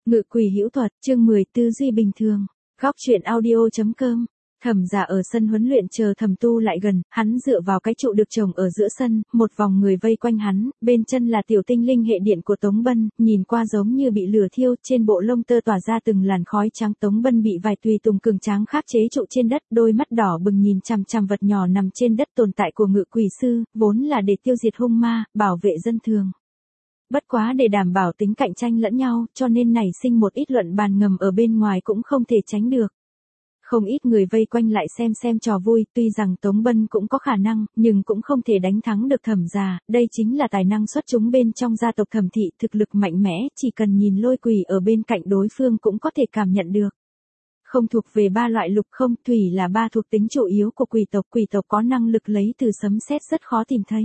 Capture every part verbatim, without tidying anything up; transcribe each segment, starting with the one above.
Ngự quỷ hữu thuật, chương mười, tư duy bình thường. Góc truyện audio chấm com. Thẩm Giả ở sân huấn luyện chờ Thẩm Tu lại gần, hắn dựa vào cái trụ được trồng ở giữa sân, một vòng người vây quanh hắn, bên chân là tiểu tinh linh hệ điện của Tống Bân, nhìn qua giống như bị lửa thiêu, trên bộ lông tơ tỏa ra từng làn khói trắng. Tống Bân bị vài tùy tùng cường tráng khắc chế trụ trên đất, đôi mắt đỏ bừng nhìn chằm chằm vật nhỏ nằm trên đất tồn tại của ngự quỷ sư, vốn là để tiêu diệt hung ma, bảo vệ dân thường. Bất quá để đảm bảo tính cạnh tranh lẫn nhau, cho nên nảy sinh một ít luận bàn ngầm ở bên ngoài cũng không thể tránh được. Không ít người vây quanh lại xem xem trò vui, tuy rằng Tống Bân cũng có khả năng, nhưng cũng không thể đánh thắng được Thẩm Giả, đây chính là tài năng xuất chúng bên trong gia tộc Thẩm thị, thực lực mạnh mẽ, chỉ cần nhìn lôi quỷ ở bên cạnh đối phương cũng có thể cảm nhận được. Không thuộc về ba loại lục không, thủy là ba thuộc tính chủ yếu của quỷ tộc, quỷ tộc có năng lực lấy từ sấm sét rất khó tìm thấy.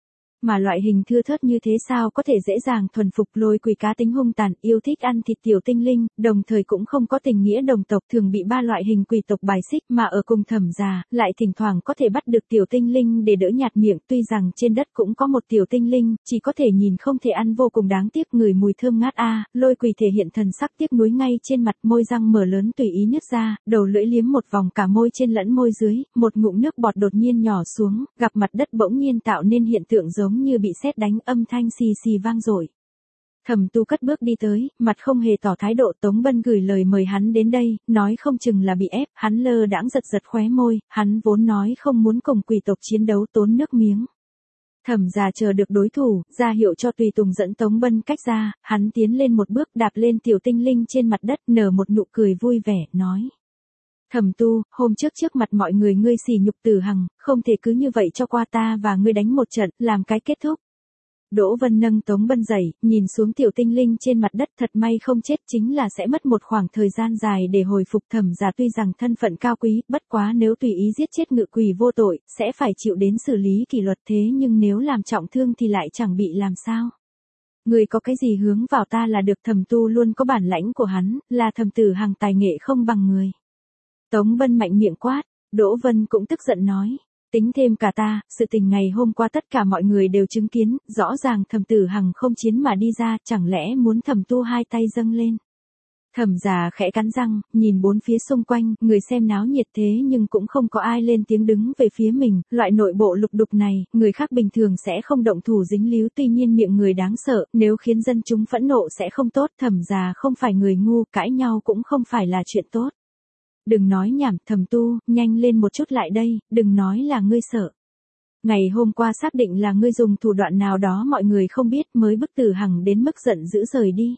Mà loại hình thưa thớt như thế sao có thể dễ dàng thuần phục. Lôi quỷ cá tính hung tàn, yêu thích ăn thịt tiểu tinh linh, đồng thời cũng không có tình nghĩa đồng tộc, thường bị ba loại hình quỷ tộc bài xích, mà ở cùng Thẩm Giả, lại thỉnh thoảng có thể bắt được tiểu tinh linh để đỡ nhạt miệng. Tuy rằng trên đất cũng có một tiểu tinh linh, chỉ có thể nhìn không thể ăn, vô cùng đáng tiếc, người mùi thơm ngát a. Lôi quỷ thể hiện thần sắc tiếc nuối ngay trên mặt, môi răng mở lớn tùy ý nứt ra, đầu lưỡi liếm một vòng cả môi trên lẫn môi dưới, một ngụm nước bọt đột nhiên nhỏ xuống, gặp mặt đất bỗng nhiên tạo nên hiện tượng giống như bị sét đánh, âm thanh xì xì vang dội. Thẩm Tu cất bước đi tới, mặt không hề tỏ thái độ. Tống Bân gửi lời mời hắn đến đây, nói không chừng là bị ép, hắn lơ đãng giật giật khóe môi, hắn vốn nói không muốn cùng quỷ tộc chiến đấu tốn nước miếng. Thẩm Giả chờ được đối thủ, ra hiệu cho tùy tùng dẫn Tống Bân cách ra, hắn tiến lên một bước đạp lên tiểu tinh linh trên mặt đất, nở một nụ cười vui vẻ, nói. Thẩm Tu, hôm trước trước mặt mọi người ngươi sỉ nhục Tử Hằng, không thể cứ như vậy cho qua ta và ngươi đánh một trận, làm cái kết thúc. Đỗ Vân nâng Tống Bân dậy, nhìn xuống tiểu tinh linh trên mặt đất, thật may không chết, chính là sẽ mất một khoảng thời gian dài để hồi phục. Thẩm Giả tuy rằng thân phận cao quý, bất quá nếu tùy ý giết chết ngự quỷ vô tội, sẽ phải chịu đến xử lý kỷ luật, thế nhưng nếu làm trọng thương thì lại chẳng bị làm sao. Người có cái gì hướng vào ta là được. Thẩm Tu luôn có bản lãnh của hắn, là Thẩm Tử Hằng tài nghệ không bằng người. Tống Bân mạnh miệng quát, Đỗ Vân cũng tức giận nói. Tính thêm cả ta, sự tình ngày hôm qua tất cả mọi người đều chứng kiến, rõ ràng Thẩm Tử Hằng không chiến mà đi ra, chẳng lẽ muốn Thẩm Tu hai tay dâng lên. Thẩm Giả khẽ cắn răng, nhìn bốn phía xung quanh, người xem náo nhiệt thế nhưng cũng không có ai lên tiếng đứng về phía mình, loại nội bộ lục đục này, người khác bình thường sẽ không động thủ dính líu, tuy nhiên miệng người đáng sợ, nếu khiến dân chúng phẫn nộ sẽ không tốt. Thẩm Giả không phải người ngu, cãi nhau cũng không phải là chuyện tốt. Đừng nói nhảm, Thẩm Tu, nhanh lên một chút lại đây, đừng nói là ngươi sợ. Ngày hôm qua xác định là ngươi dùng thủ đoạn nào đó mọi người không biết mới bức Tử Hằng đến mức giận dữ rời đi.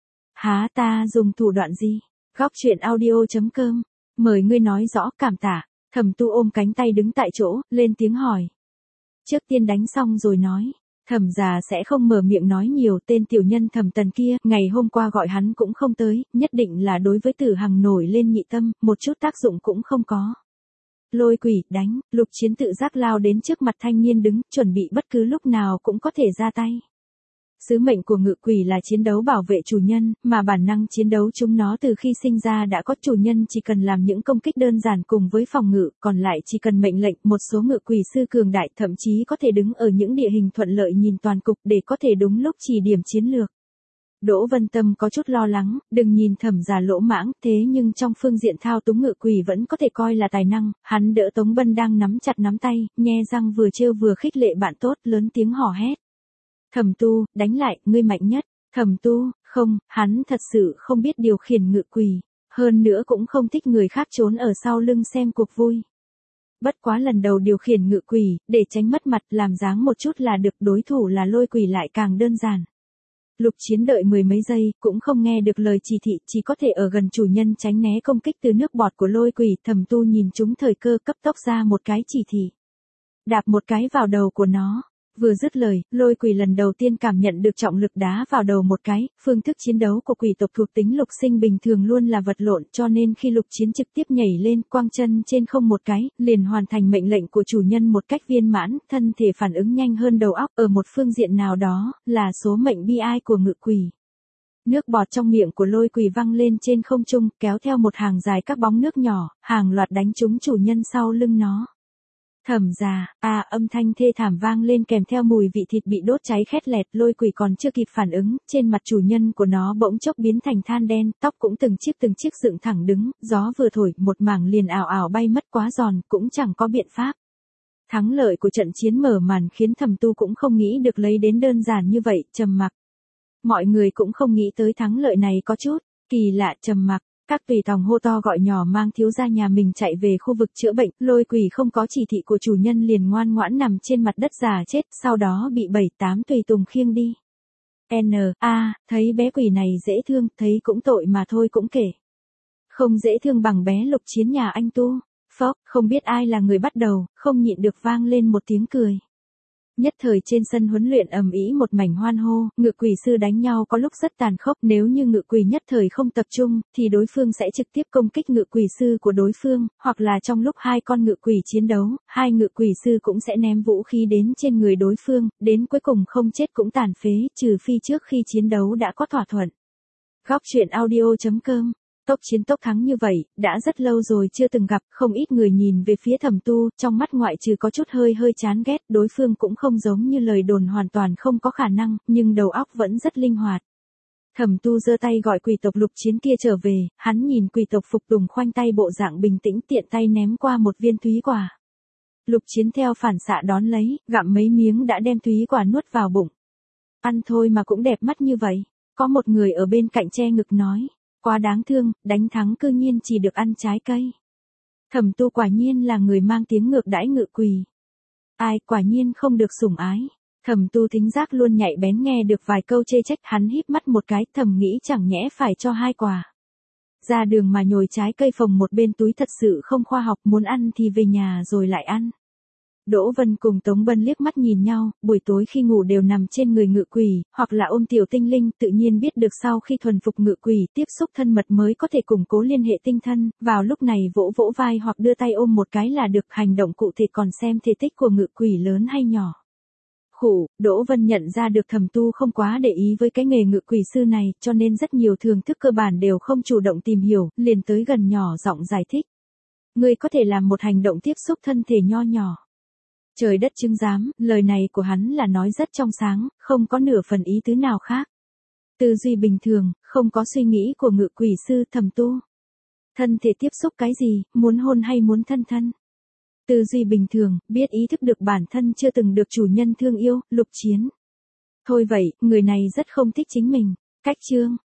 Há, ta dùng thủ đoạn gì? Góc truyện audio chấm com. Mời ngươi nói rõ, cảm tạ. Thẩm Tu ôm cánh tay đứng tại chỗ, lên tiếng hỏi. Trước tiên đánh xong rồi nói. Thẩm Giả sẽ không mở miệng nói nhiều, tên tiểu nhân Thẩm Tần kia, ngày hôm qua gọi hắn cũng không tới, nhất định là đối với Tử Hằng nổi lên nhị tâm, một chút tác dụng cũng không có. Lôi quỷ, đánh. Lục Chiến tự giác lao đến trước mặt thanh niên đứng, chuẩn bị bất cứ lúc nào cũng có thể ra tay. Sứ mệnh của ngự quỷ là chiến đấu bảo vệ chủ nhân, mà bản năng chiến đấu chúng nó từ khi sinh ra đã có. Chủ nhân chỉ cần làm những công kích đơn giản cùng với phòng ngự, còn lại chỉ cần mệnh lệnh. Một số ngự quỷ sư cường đại thậm chí có thể đứng ở những địa hình thuận lợi nhìn toàn cục để có thể đúng lúc chỉ điểm chiến lược. Đỗ Vân Tâm có chút lo lắng, đừng nhìn Thẩm Giả lỗ mãng, thế nhưng trong phương diện thao túng ngự quỷ vẫn có thể coi là tài năng. Hắn đỡ Tống Bân đang nắm chặt nắm tay, nhe răng vừa trêu vừa khích lệ bạn tốt, lớn tiếng hò hét. Thẩm Tu, đánh lại, ngươi mạnh nhất. Thẩm Tu, không, hắn thật sự không biết điều khiển ngự quỷ, hơn nữa cũng không thích người khác trốn ở sau lưng xem cuộc vui. Bất quá lần đầu điều khiển ngự quỷ, để tránh mất mặt, làm dáng một chút là được, đối thủ là lôi quỷ lại càng đơn giản. Lục Chiến đợi mười mấy giây, cũng không nghe được lời chỉ thị, chỉ có thể ở gần chủ nhân tránh né công kích từ nước bọt của lôi quỷ. Thẩm Tu nhìn trúng thời cơ, cấp tốc ra một cái chỉ thị. Đạp một cái vào đầu của nó. Vừa dứt lời, lôi quỷ lần đầu tiên cảm nhận được trọng lực đá vào đầu một cái. Phương thức chiến đấu của quỷ tộc thuộc tính lục sinh bình thường luôn là vật lộn, cho nên khi Lục Chiến trực tiếp nhảy lên, quăng chân trên không một cái, liền hoàn thành mệnh lệnh của chủ nhân một cách viên mãn, thân thể phản ứng nhanh hơn đầu óc, ở một phương diện nào đó, là số mệnh bi ai của ngự quỷ. Nước bọt trong miệng của lôi quỷ văng lên trên không trung, kéo theo một hàng dài các bóng nước nhỏ, hàng loạt đánh trúng chủ nhân sau lưng nó. Thẩm gia, a âm thanh thê thảm vang lên kèm theo mùi vị thịt bị đốt cháy khét lẹt, lôi quỷ còn chưa kịp phản ứng, trên mặt chủ nhân của nó bỗng chốc biến thành than đen, tóc cũng từng chiếc từng chiếc dựng thẳng đứng, gió vừa thổi, một mảng liền ảo ảo bay mất quá giòn, cũng chẳng có biện pháp. Thắng lợi của trận chiến mở màn khiến Thẩm Tu cũng không nghĩ được lấy đến đơn giản như vậy, trầm mặc. Mọi người cũng không nghĩ tới thắng lợi này có chút kỳ lạ, trầm mặc. Các tùy tòng hô to gọi nhỏ mang thiếu gia nhà mình chạy về khu vực chữa bệnh, lôi quỷ không có chỉ thị của chủ nhân liền ngoan ngoãn nằm trên mặt đất già chết, sau đó bị bảy tám tùy tùng khiêng đi. N, a, thấy bé quỷ này dễ thương, thấy cũng tội mà thôi cũng kể. Không dễ thương bằng bé Lục Chiến nhà anh Tu. Phốc, không biết ai là người bắt đầu, không nhịn được vang lên một tiếng cười. Nhất thời trên sân huấn luyện ầm ĩ một mảnh hoan hô, ngự quỷ sư đánh nhau có lúc rất tàn khốc, nếu như ngự quỷ nhất thời không tập trung, thì đối phương sẽ trực tiếp công kích ngự quỷ sư của đối phương, hoặc là trong lúc hai con ngự quỷ chiến đấu, hai ngự quỷ sư cũng sẽ ném vũ khí đến trên người đối phương, đến cuối cùng không chết cũng tàn phế, trừ phi trước khi chiến đấu đã có thỏa thuận. Góc truyện audio chấm com. Tốc chiến tốc thắng như vậy, đã rất lâu rồi chưa từng gặp, không ít người nhìn về phía Thẩm Tu, trong mắt ngoại trừ có chút hơi hơi chán ghét, đối phương cũng không giống như lời đồn hoàn toàn không có khả năng, nhưng đầu óc vẫn rất linh hoạt. Thẩm Tu giơ tay gọi quỷ tộc Lục Chiến kia trở về, hắn nhìn quỷ tộc Phục Tùng khoanh tay bộ dạng bình tĩnh tiện tay ném qua một viên thúy quả. Lục Chiến theo phản xạ đón lấy, gặm mấy miếng đã đem thúy quả nuốt vào bụng. Ăn thôi mà cũng đẹp mắt như vậy, có một người ở bên cạnh che ngực nói. Quá đáng thương, đánh thắng cư nhiên chỉ được ăn trái cây. Thẩm Tu quả nhiên là người mang tiếng ngược đãi ngự quỷ. Ai, quả nhiên không được sủng ái. Thẩm Tu thính giác luôn nhạy bén nghe được vài câu chê trách, hắn híp mắt một cái, thầm nghĩ chẳng nhẽ phải cho hai quả. Ra đường mà nhồi trái cây phồng một bên túi thật sự không khoa học, muốn ăn thì về nhà rồi lại ăn. Đỗ Vân cùng Tống Bân liếc mắt nhìn nhau, buổi tối khi ngủ đều nằm trên người ngự quỷ, hoặc là ôm tiểu tinh linh, tự nhiên biết được sau khi thuần phục ngự quỷ, tiếp xúc thân mật mới có thể củng cố liên hệ tinh thân, vào lúc này vỗ vỗ vai hoặc đưa tay ôm một cái là được, hành động cụ thể còn xem thể tích của ngự quỷ lớn hay nhỏ. Khủ, Đỗ Vân nhận ra được Thẩm Tu không quá để ý với cái nghề ngự quỷ sư này, cho nên rất nhiều thưởng thức cơ bản đều không chủ động tìm hiểu, liền tới gần nhỏ giọng giải thích. Ngươi có thể làm một hành động tiếp xúc thân thể nho nhỏ. Trời đất chứng giám, lời này của hắn là nói rất trong sáng, không có nửa phần ý tứ nào khác. Tư duy bình thường, không có suy nghĩ của ngự quỷ sư Thẩm Tu. Thân thể tiếp xúc cái gì, muốn hôn hay muốn thân thân? Tư duy bình thường, biết ý thức được bản thân chưa từng được chủ nhân thương yêu, Lục Chiến. Thôi vậy, người này rất không thích chính mình. Cách chương.